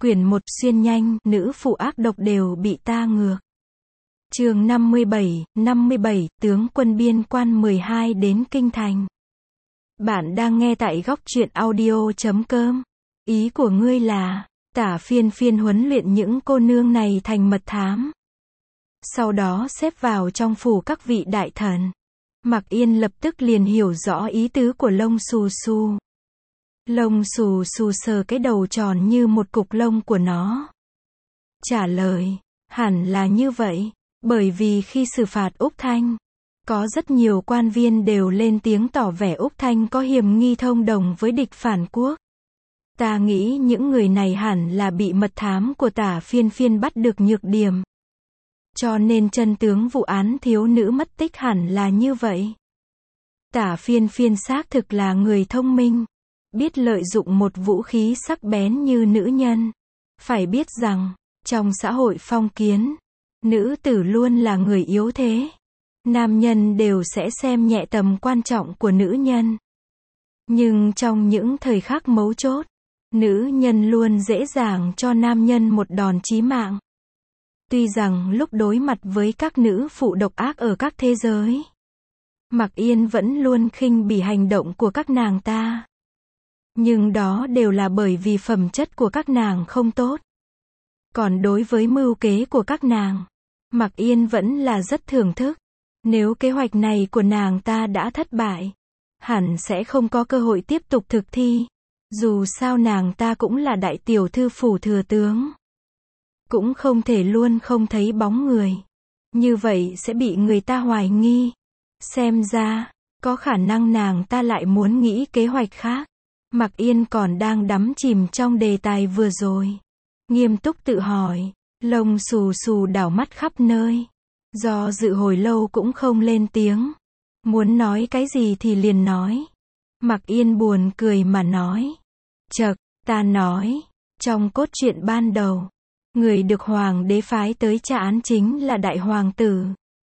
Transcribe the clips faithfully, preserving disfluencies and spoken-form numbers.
Quyển một xuyên nhanh, nữ phụ ác độc đều bị ta ngược. Chương năm mươi bảy, năm mươi bảy, tướng quân biên quan mười hai đến kinh thành. Bạn đang nghe tại góc truyện audio chấm com. Ý của ngươi là, Tả Phiên Phiên huấn luyện những cô nương này thành mật thám. Sau đó xếp vào trong phủ các vị đại thần. Mạc Yên lập tức liền hiểu rõ ý tứ của Lông Xù Xù. Lông Xù Xù sờ cái đầu tròn như một cục lông của nó. Trả lời, hẳn là như vậy, bởi vì khi xử phạt Úc Thanh, có rất nhiều quan viên đều lên tiếng tỏ vẻ Úc Thanh có hiểm nghi thông đồng với địch phản quốc. Ta nghĩ những người này hẳn là bị mật thám của Tả Phiên Phiên bắt được nhược điểm. Cho nên chân tướng vụ án thiếu nữ mất tích hẳn là như vậy. Tả Phiên Phiên xác thực là người thông minh, biết lợi dụng một vũ khí sắc bén như nữ nhân. Phải biết rằng, trong xã hội phong kiến, nữ tử luôn là người yếu thế. Nam nhân đều sẽ xem nhẹ tầm quan trọng của nữ nhân. Nhưng trong những thời khắc mấu chốt, nữ nhân luôn dễ dàng cho nam nhân một đòn chí mạng. Tuy rằng lúc đối mặt với các nữ phụ độc ác ở các thế giới, Mạc Yên vẫn luôn khinh bỉ hành động của các nàng ta. Nhưng đó đều là bởi vì phẩm chất của các nàng không tốt. Còn đối với mưu kế của các nàng, Mạc Yên vẫn là rất thưởng thức. Nếu kế hoạch này của nàng ta đã thất bại, hẳn sẽ không có cơ hội tiếp tục thực thi. Dù sao nàng ta cũng là đại tiểu thư phủ thừa tướng, cũng không thể luôn không thấy bóng người. Như vậy sẽ bị người ta hoài nghi. Xem ra, có khả năng nàng ta lại muốn nghĩ kế hoạch khác. Mạc Yên còn đang đắm chìm trong đề tài vừa rồi. Nghiêm túc tự hỏi, Lông Xù Xù đảo mắt khắp nơi. Do dự hồi lâu cũng không lên tiếng. Muốn nói cái gì thì liền nói. Mạc Yên buồn cười mà nói. Chậc, ta nói, trong cốt truyện ban đầu, người được hoàng đế phái tới tra án chính là đại hoàng tử.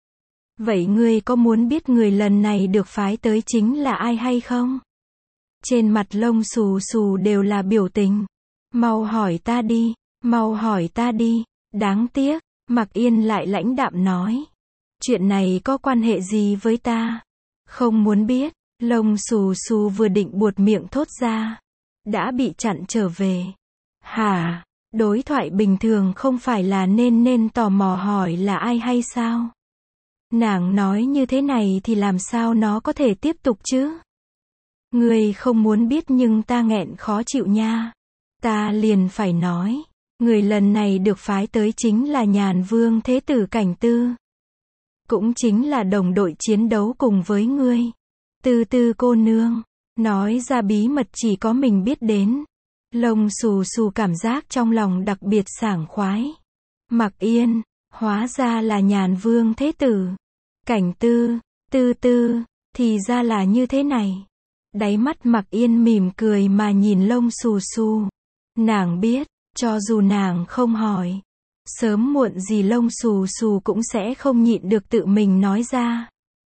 Vậy ngươi có muốn biết người lần này được phái tới chính là ai hay không? Trên mặt Lông Xù Xù đều là biểu tình. Mau hỏi ta đi, mau hỏi ta đi. Đáng tiếc, Mạc Yên lại lãnh đạm nói. Chuyện này có quan hệ gì với ta? Không muốn biết. Lông Xù Xù vừa định buột miệng thốt ra, đã bị chặn trở về. Hả? Đối thoại bình thường không phải là nên nên tò mò hỏi là ai hay sao? Nàng nói như thế này thì làm sao nó có thể tiếp tục chứ? Ngươi không muốn biết nhưng ta nghẹn khó chịu nha. Ta liền phải nói, người lần này được phái tới chính là Nhàn Vương Thế Tử Cảnh Tư. Cũng chính là đồng đội chiến đấu cùng với ngươi. Tư Tư cô nương, nói ra bí mật chỉ có mình biết đến. Lông Xù Xù cảm giác trong lòng đặc biệt sảng khoái. Mạc Yên, hóa ra là Nhàn Vương Thế Tử. Cảnh Tư, Tư Tư, thì ra là như thế này. Đáy mắt Mạc Yên mỉm cười mà nhìn Lông Xù Xù. Nàng biết, cho dù nàng không hỏi, sớm muộn gì Lông Xù Xù cũng sẽ không nhịn được tự mình nói ra.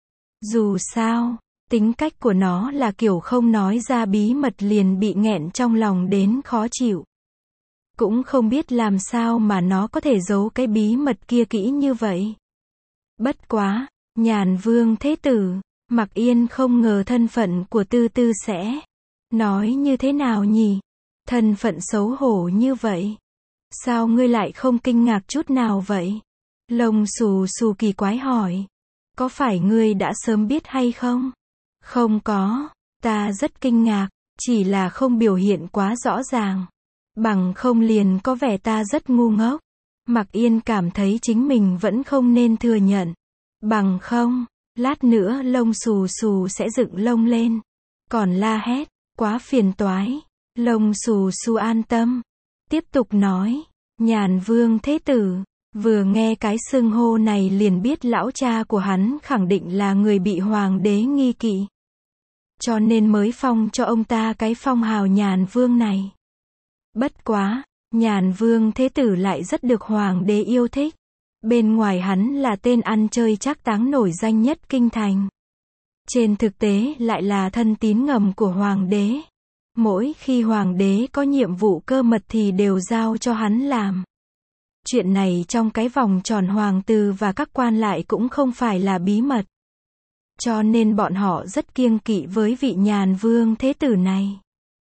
Dù sao, tính cách của nó là kiểu không nói ra bí mật liền bị nghẹn trong lòng đến khó chịu. Cũng không biết làm sao mà nó có thể giấu cái bí mật kia kỹ như vậy. Bất quá, Nhàn Vương Thế Tử, Mạc Yên không ngờ thân phận của Tư Tư sẽ nói như thế nào nhỉ? Thân phận xấu hổ như vậy. Sao ngươi lại không kinh ngạc chút nào vậy? Lông Xù Xù kỳ quái hỏi. Có phải ngươi đã sớm biết hay không? Không có, ta rất kinh ngạc, chỉ là không biểu hiện quá rõ ràng. Bằng không liền có vẻ ta rất ngu ngốc. Mạc Yên cảm thấy chính mình vẫn không nên thừa nhận. Bằng không, lát nữa Lông Xù Xù sẽ dựng lông lên. Còn la hét, quá phiền toái. Lông Xù Xù an tâm. Tiếp tục nói, Nhàn Vương Thế Tử, vừa nghe cái xưng hô này liền biết lão cha của hắn khẳng định là người bị hoàng đế nghi kỵ. Cho nên mới phong cho ông ta cái phong hào Nhàn Vương này. Bất quá, Nhàn Vương Thế Tử lại rất được hoàng đế yêu thích. Bên ngoài hắn là tên ăn chơi trác táng nổi danh nhất kinh thành. Trên thực tế lại là thân tín ngầm của hoàng đế. Mỗi khi hoàng đế có nhiệm vụ cơ mật thì đều giao cho hắn làm. Chuyện này trong cái vòng tròn hoàng tử và các quan lại cũng không phải là bí mật. Cho nên bọn họ rất kiêng kỵ với vị nhàn vương thế tử này.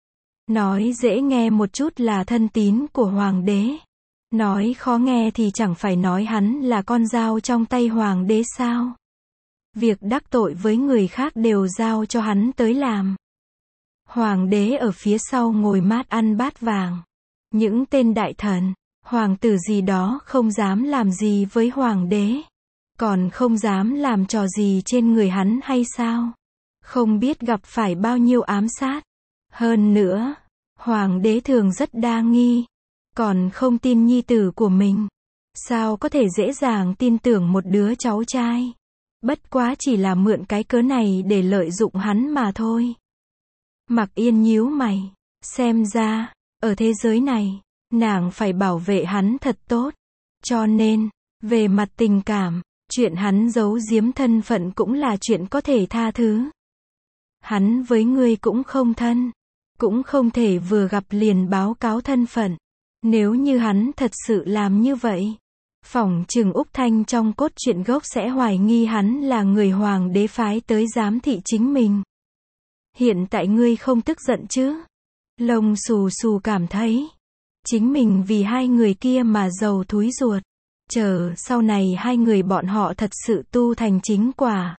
Nói dễ nghe một chút là thân tín của hoàng đế. Nói khó nghe thì chẳng phải nói hắn là con dao trong tay hoàng đế sao. Việc đắc tội với người khác đều giao cho hắn tới làm. Hoàng đế ở phía sau ngồi mát ăn bát vàng. Những tên đại thần, hoàng tử gì đó không dám làm gì với hoàng đế. Còn không dám làm trò gì trên người hắn hay sao? Không biết gặp phải bao nhiêu ám sát. Hơn nữa, hoàng đế thường rất đa nghi. Còn không tin nhi tử của mình. Sao có thể dễ dàng tin tưởng một đứa cháu trai? Bất quá chỉ là mượn cái cớ này để lợi dụng hắn mà thôi. Mặc Yên nhíu mày. Xem ra, ở thế giới này, nàng phải bảo vệ hắn thật tốt. Cho nên, về mặt tình cảm, chuyện hắn giấu giếm thân phận cũng là chuyện có thể tha thứ. Hắn với ngươi cũng không thân. Cũng không thể vừa gặp liền báo cáo thân phận. Nếu như hắn thật sự làm như vậy, phỏng chừng Úc Thanh trong cốt truyện gốc sẽ hoài nghi hắn là người hoàng đế phái tới giám thị chính mình. Hiện tại ngươi không tức giận chứ? Lông xù xù cảm thấy chính mình vì hai người kia mà giàu thúi ruột. Chờ sau này hai người bọn họ thật sự tu thành chính quả.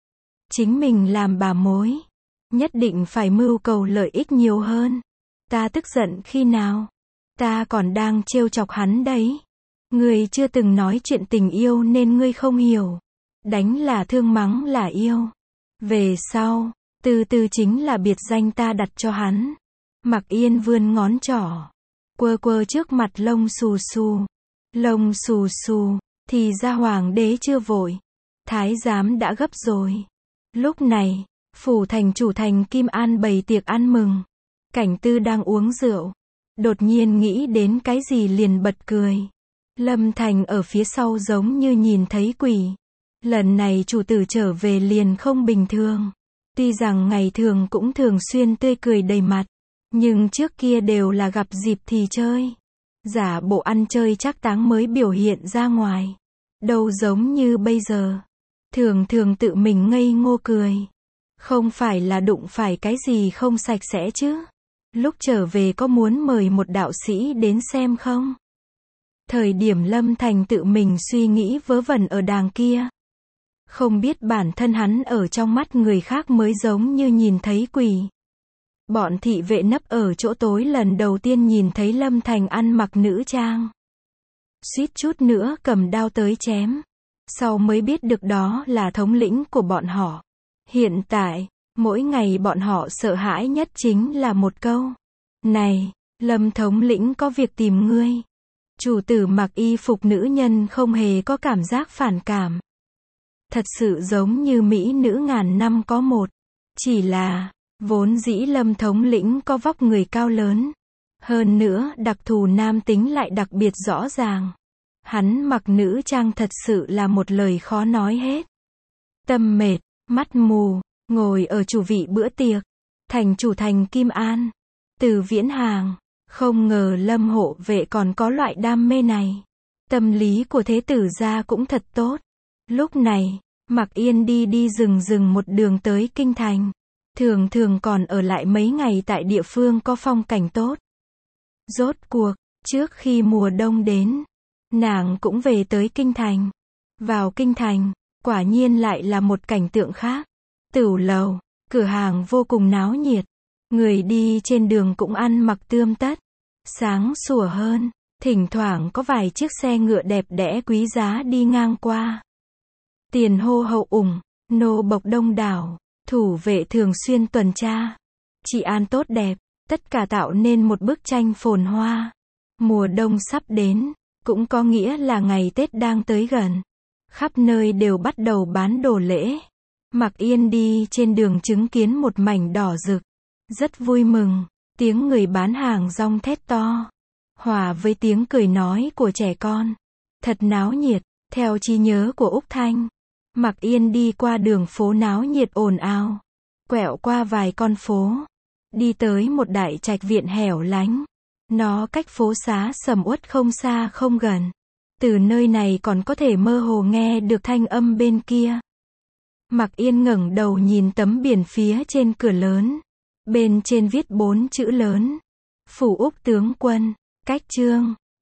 Chính mình làm bà mối. Nhất định phải mưu cầu lợi ích nhiều hơn. Ta tức giận khi nào? Ta còn đang trêu chọc hắn đấy. Ngươi chưa từng nói chuyện tình yêu nên ngươi không hiểu. Đánh là thương, mắng là yêu. Về sau, từ từ chính là biệt danh ta đặt cho hắn. Mặc Yên vươn ngón trỏ, quơ quơ trước mặt lông xù xù. Lông xù xù, thì ra hoàng đế chưa vội. Thái giám đã gấp rồi. Lúc này, phủ thành chủ thành Kim An bày tiệc ăn mừng. Cảnh Tư đang uống rượu. Đột nhiên nghĩ đến cái gì liền bật cười. Lâm Thành ở phía sau giống như nhìn thấy quỷ. Lần này chủ tử trở về liền không bình thường. Tuy rằng ngày thường cũng thường xuyên tươi cười đầy mặt. Nhưng trước kia đều là gặp dịp thì chơi. Giả bộ ăn chơi trác táng mới biểu hiện ra ngoài. Đâu giống như bây giờ. Thường thường tự mình ngây ngô cười. Không phải là đụng phải cái gì không sạch sẽ chứ. Lúc trở về có muốn mời một đạo sĩ đến xem không? Thời điểm Lâm Thành tự mình suy nghĩ vớ vẩn ở đàng kia. Không biết bản thân hắn ở trong mắt người khác mới giống như nhìn thấy quỷ. Bọn thị vệ nấp ở chỗ tối lần đầu tiên nhìn thấy Lâm Thành ăn mặc nữ trang. Suýt chút nữa cầm đao tới chém. Sau mới biết được đó là thống lĩnh của bọn họ. Hiện tại, mỗi ngày bọn họ sợ hãi nhất chính là một câu. Này, Lâm thống lĩnh có việc tìm ngươi. Chủ tử mặc y phục nữ nhân không hề có cảm giác phản cảm. Thật sự giống như mỹ nữ ngàn năm có một. Chỉ là, vốn dĩ Lâm thống lĩnh có vóc người cao lớn. Hơn nữa, đặc thù nam tính lại đặc biệt rõ ràng. Hắn mặc nữ trang thật sự là một lời khó nói hết. Tâm mệt, mắt mù, ngồi ở chủ vị bữa tiệc. Thành chủ thành Kim An. Từ Viễn Hàng. Không ngờ Lâm hộ vệ còn có loại đam mê này. Tâm lý của thế tử gia cũng thật tốt. Lúc này, Mặc Yên đi đi rừng rừng một đường tới kinh thành. Thường thường còn ở lại mấy ngày tại địa phương có phong cảnh tốt. Rốt cuộc, trước khi mùa đông đến, nàng cũng về tới kinh thành. Vào kinh thành, quả nhiên lại là một cảnh tượng khác. Tửu lầu, cửa hàng vô cùng náo nhiệt. Người đi trên đường cũng ăn mặc tươm tất. Sáng sủa hơn, thỉnh thoảng có vài chiếc xe ngựa đẹp đẽ quý giá đi ngang qua. Tiền hô hậu ủng, nô bộc đông đảo, thủ vệ thường xuyên tuần tra. Trị an tốt đẹp, tất cả tạo nên một bức tranh phồn hoa. Mùa đông sắp đến, cũng có nghĩa là ngày Tết đang tới gần. Khắp nơi đều bắt đầu bán đồ lễ. Mặc Yên đi trên đường chứng kiến một mảnh đỏ rực. Rất vui mừng, tiếng người bán hàng rong thét to. Hòa với tiếng cười nói của trẻ con. Thật náo nhiệt, theo trí nhớ của Úc Thanh. Mặc Yên đi qua đường phố náo nhiệt ồn ào. Quẹo qua vài con phố. đi tới một đại trạch viện hẻo lánh. Nó cách phố xá sầm uất không xa không gần. Từ nơi này còn có thể mơ hồ nghe được thanh âm bên kia. Mặc Yên ngẩng đầu nhìn tấm biển phía trên cửa lớn. Bên trên viết bốn chữ lớn. Phủ Úc tướng quân. Cách chương